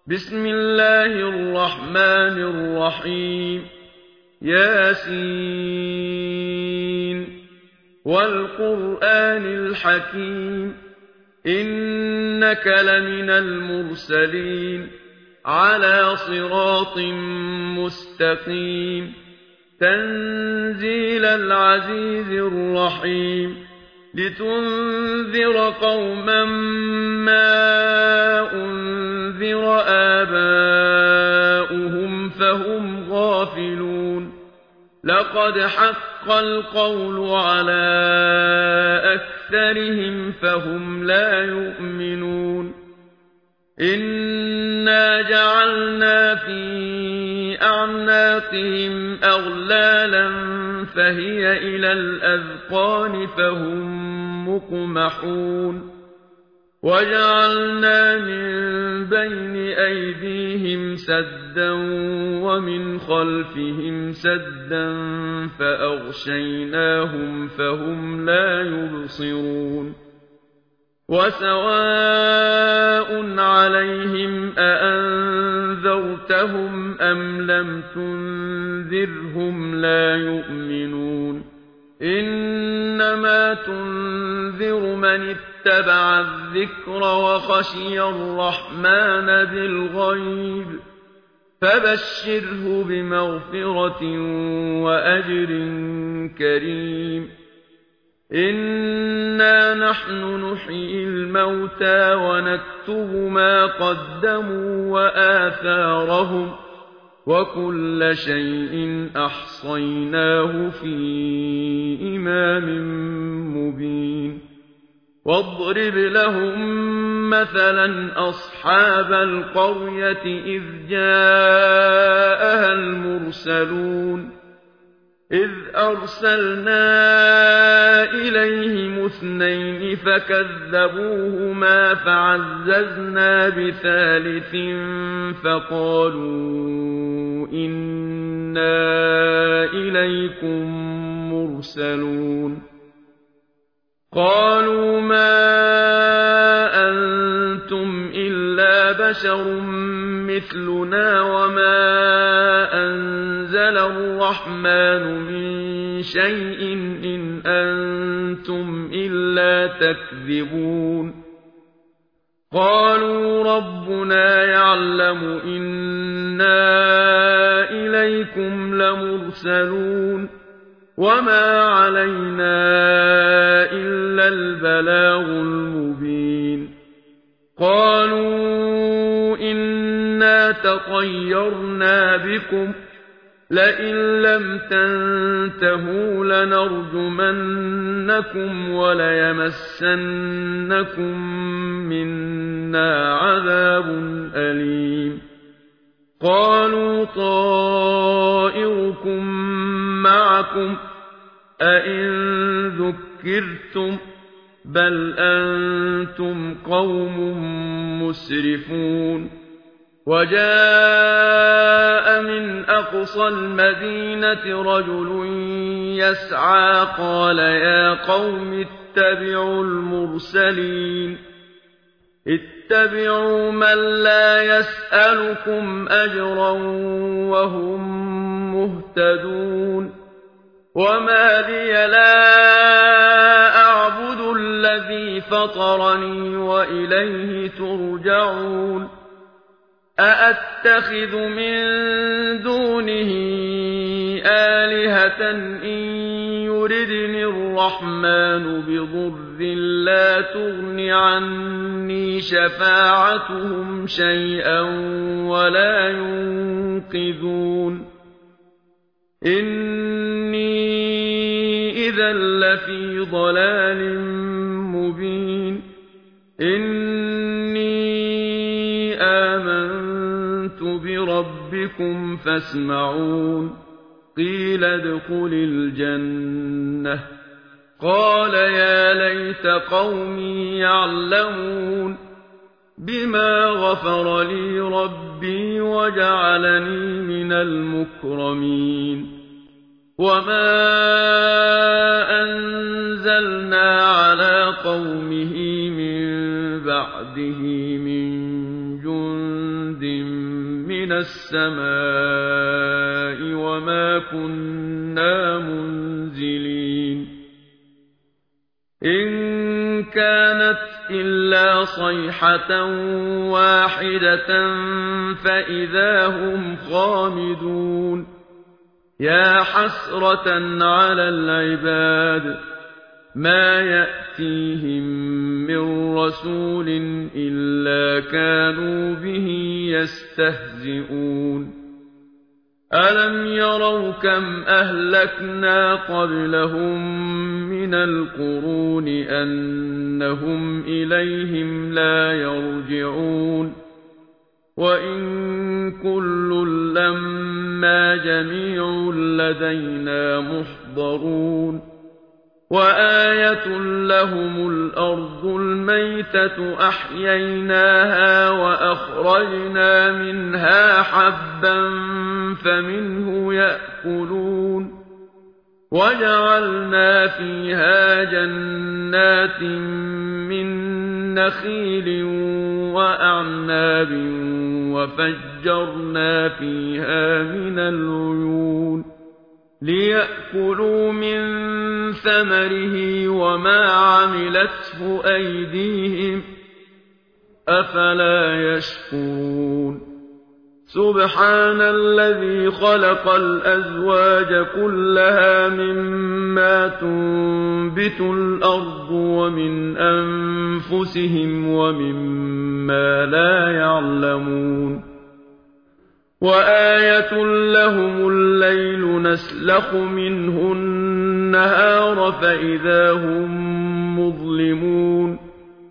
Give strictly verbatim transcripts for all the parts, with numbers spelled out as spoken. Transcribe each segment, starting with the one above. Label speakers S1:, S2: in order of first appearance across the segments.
S1: بسم الله الرحمن الرحيم ياسين والقرآن الحكيم إنك لمن المرسلين على صراط مستقيم تنزيل العزيز الرحيم لتنذر قوما ما أنذر آباؤهم فهم غافلون لقد حق القول على أكثرهم فهم لا يؤمنون إنا جعلنا في أعناقهم أغلالا فهي إلى الأذقان فهم مقمحون وجعلنا من بين أيديهم سدا ومن خلفهم سدا فأغشيناهم فهم لا يبصرون وسواء عليهم أأنذرتهم أم لم تنذرهم لا يؤمنون إنما تنذر من اتبع الذكر وخشي الرحمن بالغيب فبشره بمغفرة وأجر كريم إنا نحن نحيي الموتى ونكتب ما قدموا وآثارهم وكل شيء أحصيناه في إمام مبين واضرب لهم مثلا أصحاب القرية إذ جاءها المرسلون إذ أرسلنا إليهم اثنين فكذبوهما فعززنا بثالث فقالوا إنا إليكم مرسلون قالوا ما أنتم إلا بشر مثلنا وما أنزل الرحمن من شيء إن أنتم إلا تكذبون قالوا ربنا يعلم إنا إليكم لمرسلون وما علينا إلا البلاغ المبين قالوا إنا تطيرنا بكم لئن لم تنتهوا لنرجمنكم وليمسنكم منا عذاب أليم قالوا طائركم معكم أئن ذكرتم بل أنتم قوم مسرفون وجاء من أقصى المدينة رجل يسعى قال يا قوم اتبعوا المرسلين اتبعوا من لا يسألكم أجرا وهم مهتدون وما لي لا أعبد الذي فطرني وإليه ترجعون أأتخذ من دونه آلهة إن يردني الرحمن بضر لا تغن عني شفاعتهم شيئا ولا ينقذون إني إذا لفي ضلال مبين إني آمنت بربكم فاسمعون قيل ادخل الجنة قال يا ليت قومي يعلمون بما غفر لي ربي وجعلني من المكرمين وما أنزلنا على قومه من بعده من جند من السماء وما كنا منزلين إن كانت إلا صيحة واحدة فإذا هم خامدون يا حسرة على العباد ما يأتيهم من رسول إلا كانوا به يستهزئون ألم يروا كم أهلكنا قبلهم من القرون أنهم إليهم لا يرجعون وإن كل لما جميع لدينا محضرون وآية لهم الأرض الميتة أحييناها وأخرجنا منها حبا فمنه يأكلون وجعلنا فيها جنات من نخيل وأعناب وفجرنا فيها من العيون ليأكلوا من ثمره وما عملته أيديهم أفلا يشكرون سبحان الذي خلق الأزواج كلها مما تنبت الأرض ومن أنفسهم ومما لا يعلمون وآية لهم الليل نسلخ منه النهار فإذا هم مظلمون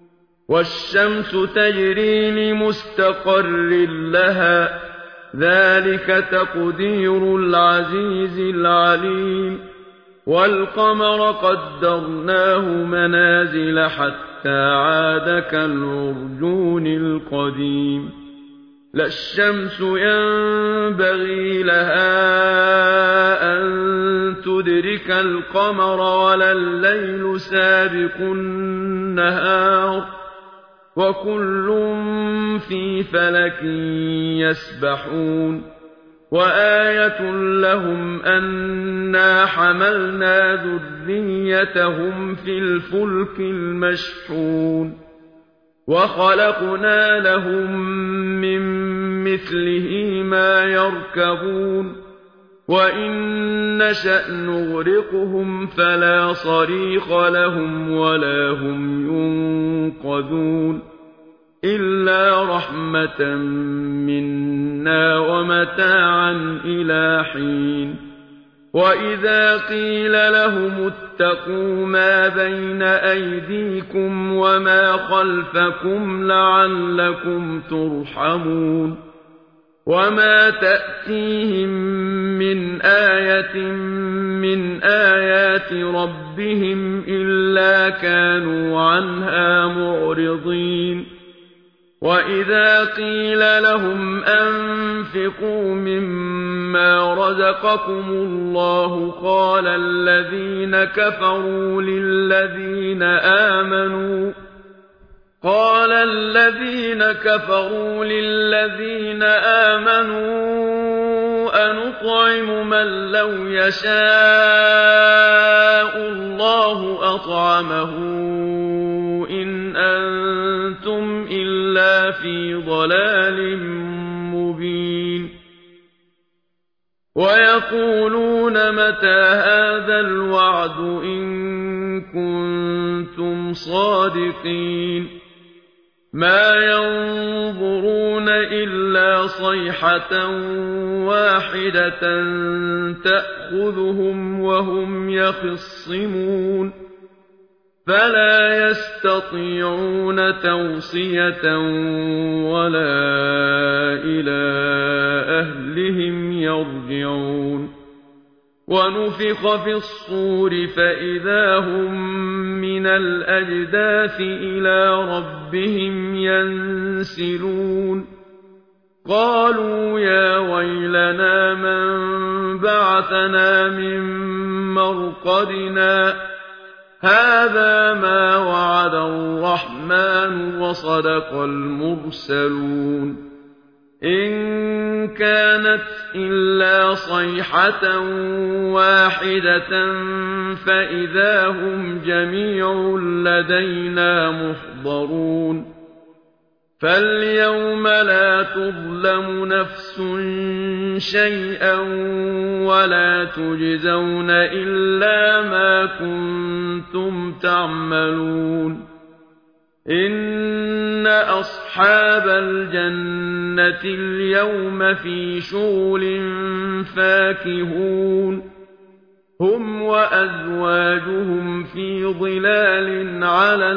S1: والشمس تجري لمستقر لها ذلك تقدير العزيز العليم والقمر قدرناه منازل حتى عاد كالعرجون القديم لا الشمس ينبغي لها أن تدرك القمر ولا الليل سابق النهار وكل في فلك يسبحون وآية لهم أنا حملنا ذريتهم في الفلك المشحون وخلقنا لهم من مثله ما يركبون وإن نشأ نغرقهم فلا صريخ لهم ولا هم ينقذون إلا رحمة منا ومتاعا إلى حين وإذا قيل لهم اتقوا ما بين أيديكم وما خلفكم لعلكم ترحمون وما تأتيهم من آية من آيات ربهم إلا كانوا عنها معرضين وإذا قيل لهم أنفقوا مما رزقكم الله قال الذين كفروا للذين آمنوا قال الذين كفروا للذين آمنوا أنطعم من لو يشاء الله أطعمه إن أنتم إلا في ضلال مبين ويقولون متى هذا الوعد إن كنتم صادقين ما ينظرون إلا صيحة واحدة تأخذهم وهم يخصمون فلا يستطيعون توصية ولا إلى أهلهم يرجعون ونفخ في الصور فإذا هم من الأجداث إلى ربهم ينسلون قالوا يا ويلنا من بعثنا من مرقدنا هذا ما وعد الرحمن وصدق المرسلون إن كانت إلا صيحة واحدة فإذا هم جميع لدينا محضرون فاليوم لا تظلم نفس شيئا ولا تجزون إلا ما كنتم تعملون إن أصحاب الجنة اليوم في شغل فاكهون هم وأزواجهم في ظلال على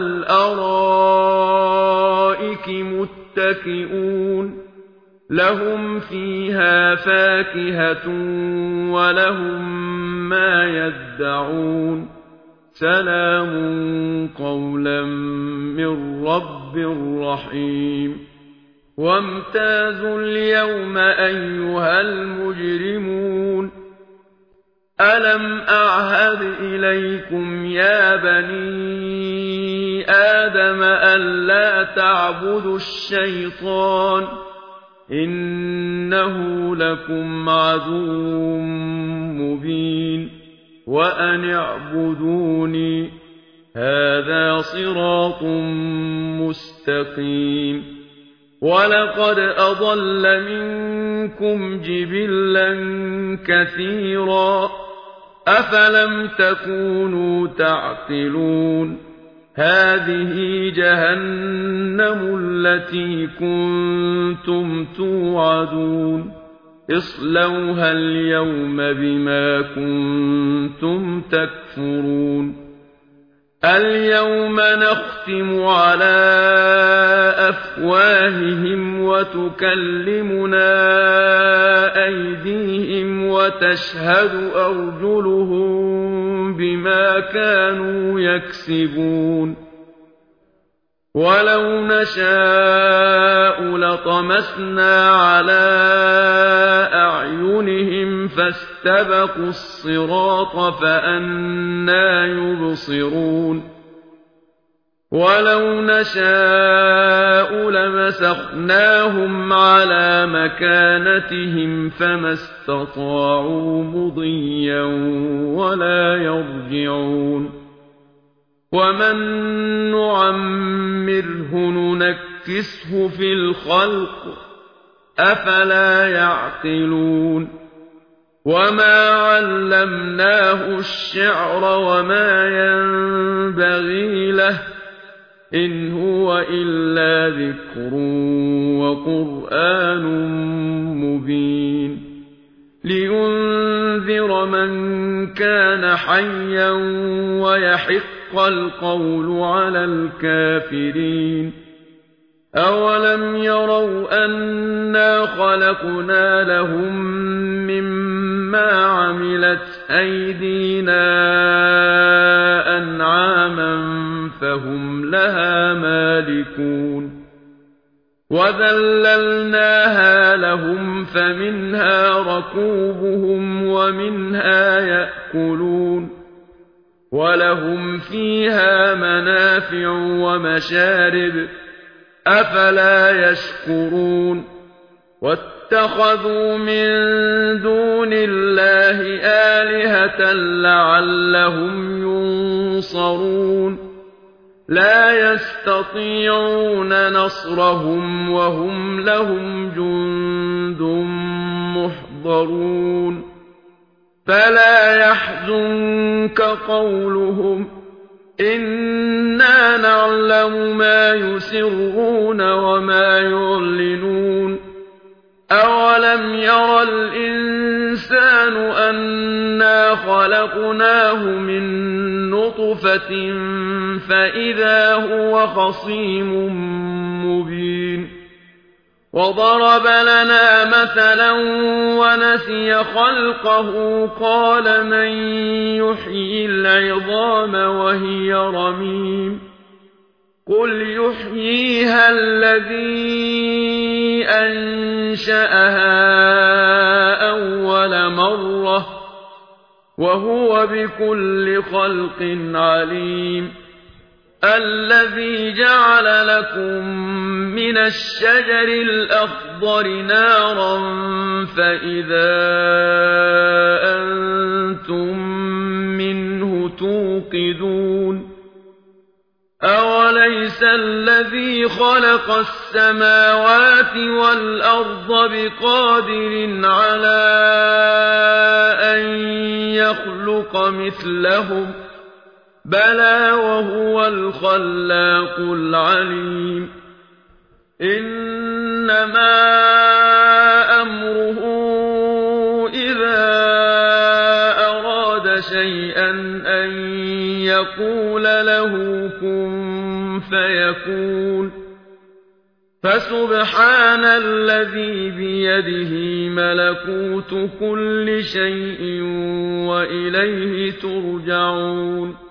S1: الأرائك متكئون لهم فيها فاكهة ولهم ما يدعون سلام قولا من رب رحيم وامتازوا اليوم أيها المجرمون ألم أعهد إليكم يا بني آدم ألا تعبدوا الشيطان إنه لكم عدو مبين وأن اعبدوني هذا صراط مستقيم ولقد أضل منكم جبلا كثيرا أفلم تكونوا تعقلون هذه جهنم التي كنتم توعدون اصلوها اليوم بما كنتم تكفرون اليوم نختم على أفواههم وتكلمنا أيديهم وتشهد أرجلهم بما كانوا يكسبون ولو نشاء لطمسنا على أعينهم فاستبقوا الصراط فأنى يبصرون ولو نشاء لمسخناهم على مكانتهم فما استطاعوا مضيا ولا يرجعون ومن نعمره ننكسه في الخلق أفلا يعقلون وما علمناه الشعر وما ينبغي له إن هو إلا ذكر وقرآن مبين لينذر من كان حيا ويحق القول على الكافرين أولم يروا أنا خلقنا لهم مما عملت أيدينا أنعاما فهم لها مالكون وذللناها لهم فمنها ركوبهم ومنها يأكلون ولهم فيها منافع ومشارب أفلا يشكرون واتخذوا من دون الله آلهة لعلهم ينصرون لا يستطيعون نصرهم وهم لهم جند محضرون فلا يحزنك قولهم إنا نعلم ما يسرون وما يعلنون أولم ير الإنسان أنا خلقناه من نطفة فإذا هو خصيم مبين وضرب لنا مثلا ونسي خلقه قال من يحيي العظام وهي رميم قل يحييها الذي أنشأها أول مرة وهو بكل خلق عليم الذي جعل لكم من الشجر الأخضر نارا فإذا أنتم منه توقدون أوليس الذي خلق السماوات والأرض بقادر على أن يخلق مثلهم بلى وهو الخلاق العليم إنما أمره إذا أراد شيئا أن يقول له كن فيكون فسبحان الذي بيده ملكوت كل شيء وإليه ترجعون